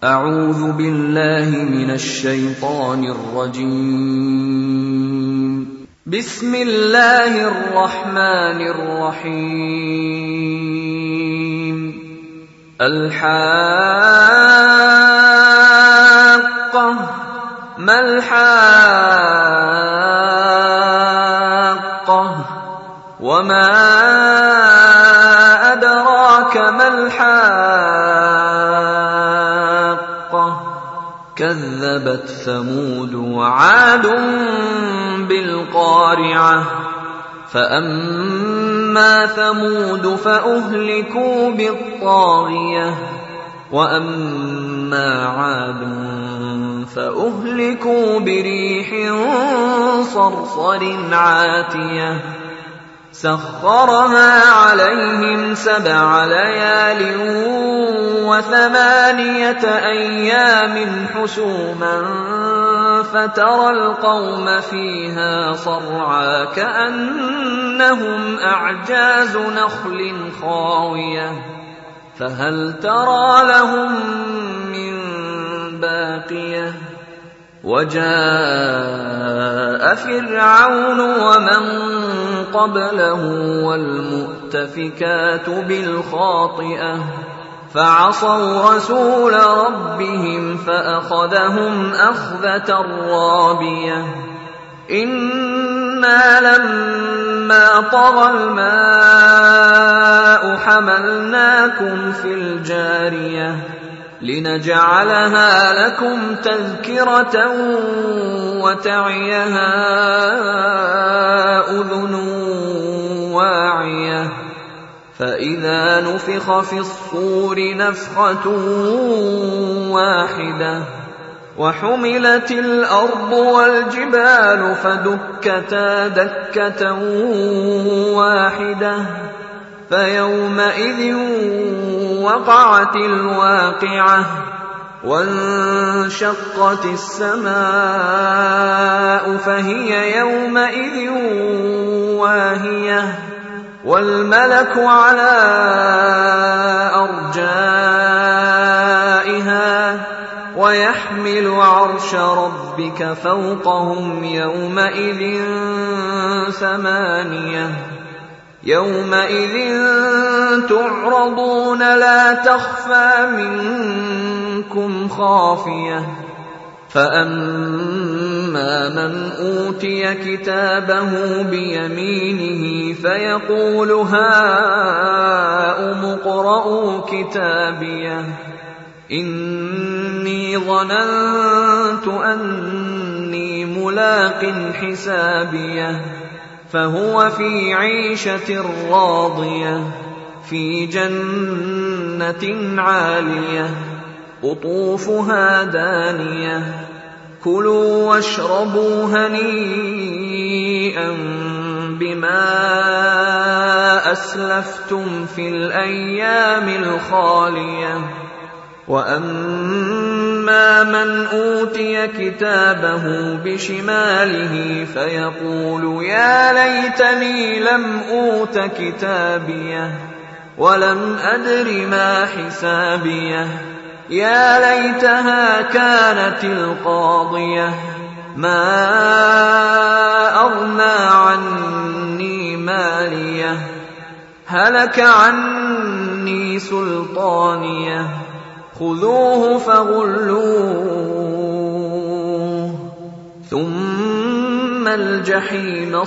أعوذ بالله من الشيطان الرجيم. بسم الله الرحمن الرحيم. الحاقة ما الحاقة وما أدراك ما الحاقة كذبت ثمود وعاد بالقارعة فأما ثمود فأهلكوا بالطاغية وأما عاد فأهلكوا بريح صرصر عاتية سخرها عليهم 7 ليال و8 أيام حسوما فترى القوم فيها صرعى كأنهم أعجاز نخل خاوية فهل ترى لهم من باقية وجاء فرعون ومن قبله والمؤتفكات بالخاطئة فعصوا رسول ربهم فأخذهم أخذة رابية إنا لما طغى الماء حملناكم في الجارية لنجعلها لكم تذكرة وتعيها أذن واعية فإذا نفخ في الصور نفخة واحدة وحملت الأرض والجبال فدكتا دكة واحدة فيومئذ وقعت الواقعة وانشقت السماء فهي يومئذ واهية والملك على أرجائها ويحمل عرش ربك فوقهم يومئذ 8 يومئذ تعرضون لا تخفى منكم خافية فأما من أوتي كتابه بيمينه فيقول هاؤم اقرءوا كتابيه إني ظننت أني ملاق حسابيه فهو في عيشة راضية في جنة عالية قطوفها دانية كلوا واشربوا هنيئا بما أسلفتم في الأيام الخالية وأما من أوتي كتابه بشماله فيقول يا ليتني لم أوت كتابيه ولم أدر ما حسابيه يا ليتها كانت القاضية ما أغنى عني ماليه هلك عني سلطانيه خذوه فغلوه ثم الجحيم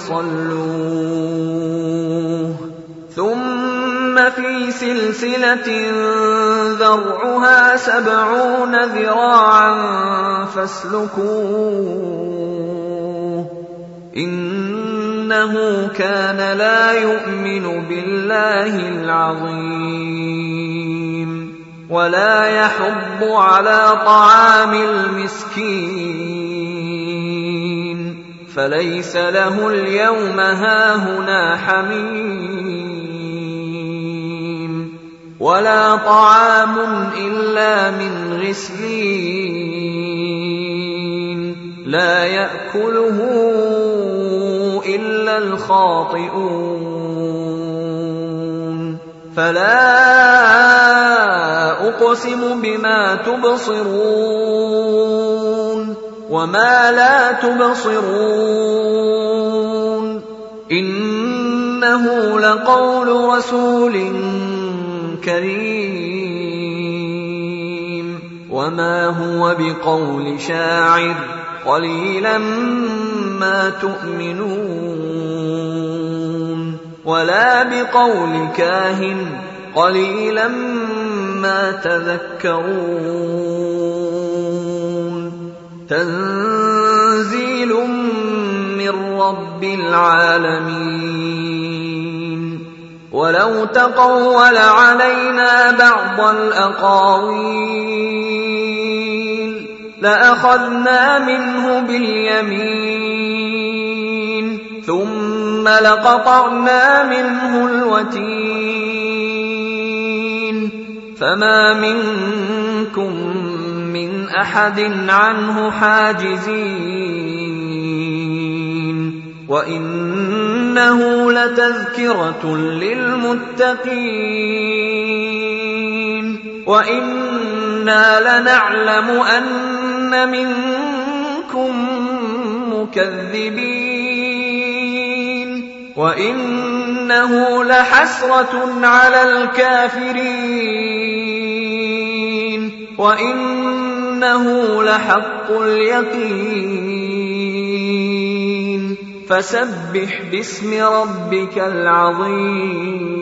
صلوه ثم في سلسلة ذرعها 70 ذراعا فاسلكوه إنه كان لا يؤمن بالله العظيم ولا يحض على طعام المسكين فليس له اليوم هاهنا حميم ولا طعام إلا من غسلين لا يأكله إلا الخاطئون فلا أقسم بما تبصرون وما لا تبصرون إنه لقول رسول كريم وما هو بقول شاعر قليلا ما تؤمنون ولا بقول كاهن قليلا ما تذكرون تنزيل من رب العالمين ولو تقول علينا بعض الأقاويل لأخذنا منه باليمين ثم لقطعنا منه الوتين فما منكم من أحد عنه حاجزين وإنه لتذكرة للمتقين وإنا لنعلم أن منكم مكذبين وإنه لحسرة على الكافرين وإنه لحق اليقين فسبح باسم ربك العظيم